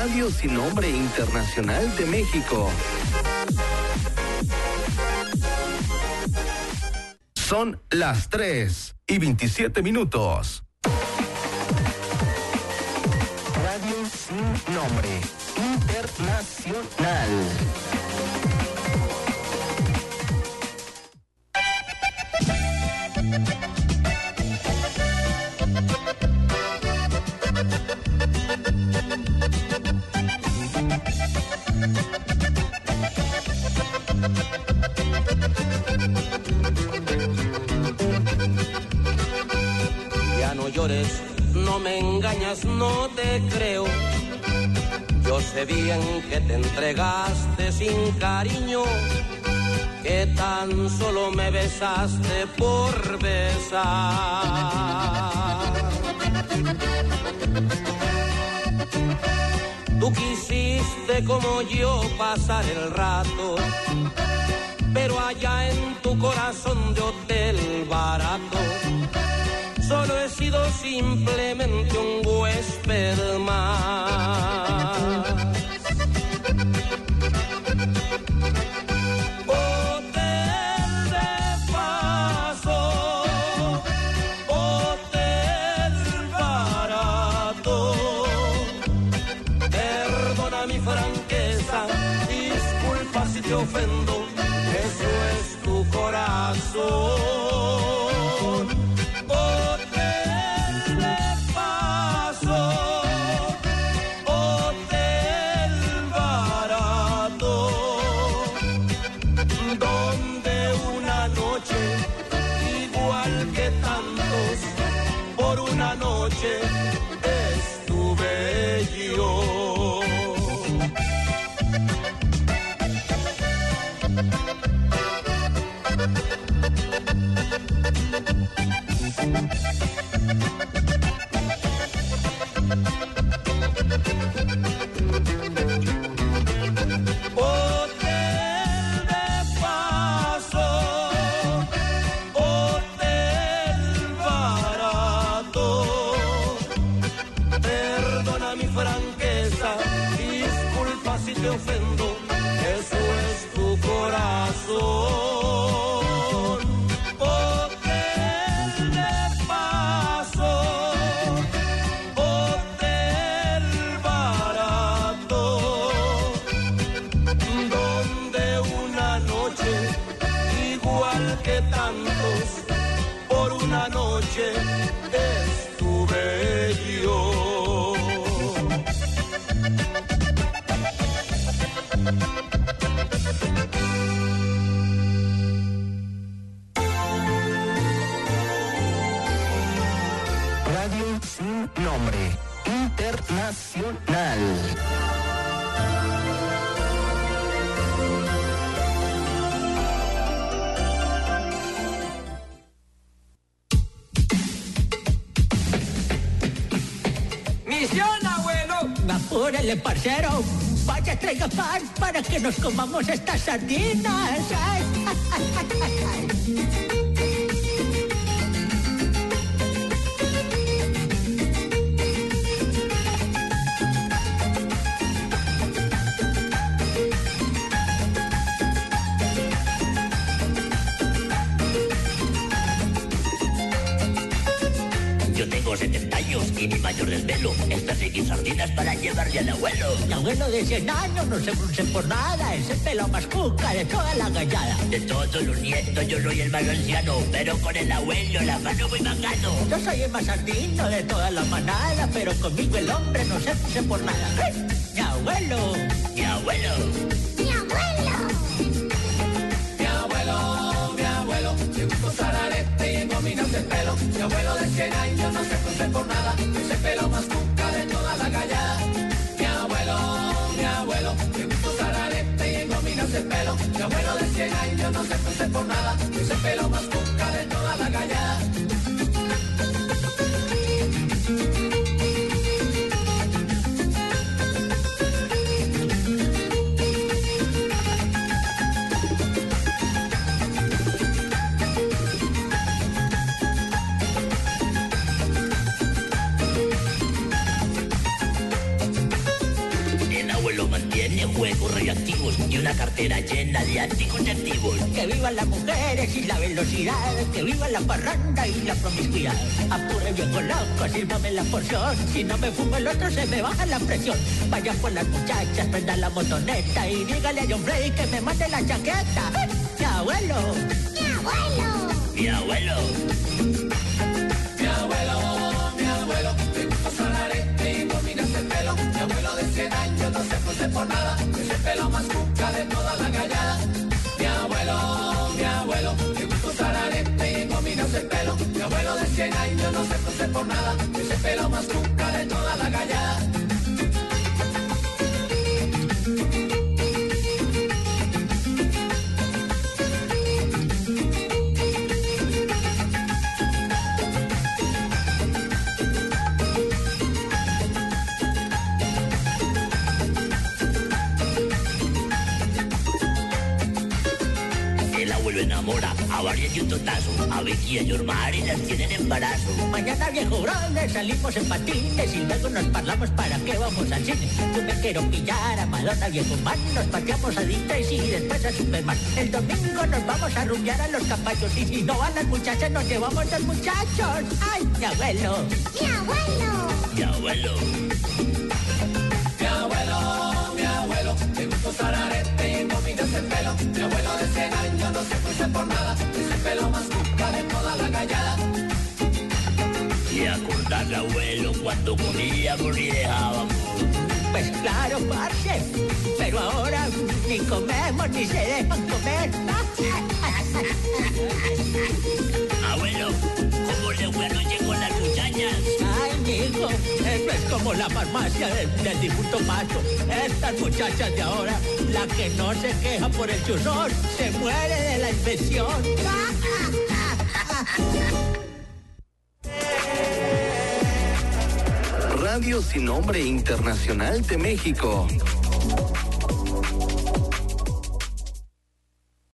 Radio Sin Nombre Internacional de México. Son las 3:27. Radio Sin Nombre Internacional. Ya no llores, no me engañas, no te creo. Yo sé bien que te entregaste sin cariño, que tan solo me besaste por besar. Tú quisiste como yo pasar el rato, pero allá en tu corazón de hotel barato solo he sido simplemente un huésped más. Hotel de paso, hotel barato. Perdona mi franqueza, disculpa si te ofendo, eso es tu corazón. Estuve yo. Te ofendo, eso es tu corazón. Hotel de paso, hotel barato, donde una noche, igual que tantos, por una noche estuve yo. Radio Sin Nombre Internacional. ¡Misión, abuelo! Apúrele, parcero. Vaya, traiga pan para que nos comamos estas sardinas. Ay. Yo tengo 70 años y ni mayor del pelo. Estas aquí sardinas para llevarle al abuelo. El abuelo de 100 años no se frunce por nada. Es el pelo más cuca de toda la gallada. De todos los nietos yo soy el más anciano, pero con el abuelo la mano muy bacano. Yo soy el más sardino de toda la manada, pero conmigo el hombre no se frunce por nada. ¡Hey! ¡Mi abuelo! ¡Mi abuelo! ¡Mi abuelo! Mi abuelo, mi abuelo, le gusta usar arete y engominarse el pelo. Mi abuelo de 100 años no se frunce por nada, es el pelo más cuca de toda la gallada. Mi abuelo, le gusta usar arete y engominarse el pelo. Mi abuelo de 100 años no se frunce por nada, es el pelo más cuca de toda la gallada. tiene juegos radioactivos y una cartera llena de anticonceptivos. Que vivan las mujeres y la velocidad, que viva la parranda y la promiscuidad. Apure viejo loco, sírvame la porción, si no me fumo el otro se me baja la presión. Vaya por las muchachas, prenda la motoneta y dígale a John Frey que me mande la chaqueta. ¡Mi abuelo! Mi abuelo. Mi abuelo. Mi abuelo, me gusta usar arete y dominarse el pelo. Mi abuelo de 100 años no se frunce por nada, es el pelo más cuca de toda la gallada. Mi abuelo, me gusta usar arete y dominarse el pelo. Mi abuelo de 100 años no se frunce por nada, es el pelo más cuca de toda la gallada. Lo enamora a varias de un totazo, a Vicky y a Yormar y las tienen embarazo. Mañana viejo brother salimos en patines y luego nos parlamos para qué vamos al cine. Yo me quiero pillar a Madonna viejo man, nos pateamos a Disney y después a Superman. El domingo nos vamos a rumbear a los caballos y si no van las muchachas nos llevamos los muchachos. ¡Ay, mi abuelo! Mi abuelo. Mi abuelo. Mi abuelo, me gusta usar arete y dominarse el pelo. Mi abuelo de 100 años no se frunce por nada, es el pelo más cuca de toda la gallada. Y acordar, abuelo, cuando comíamos y dejábamos. Pues claro, parce, pero ahora ni comemos ni se dejan comer. Abuelo, ¿cómo le fue anoche con las muchachas? Ay, hijo, esto es como la farmacia del difunto macho. Estas muchachas de ahora, la que no se queja por el chuzón, se muere de la infección. Radio Sin Nombre Internacional de México.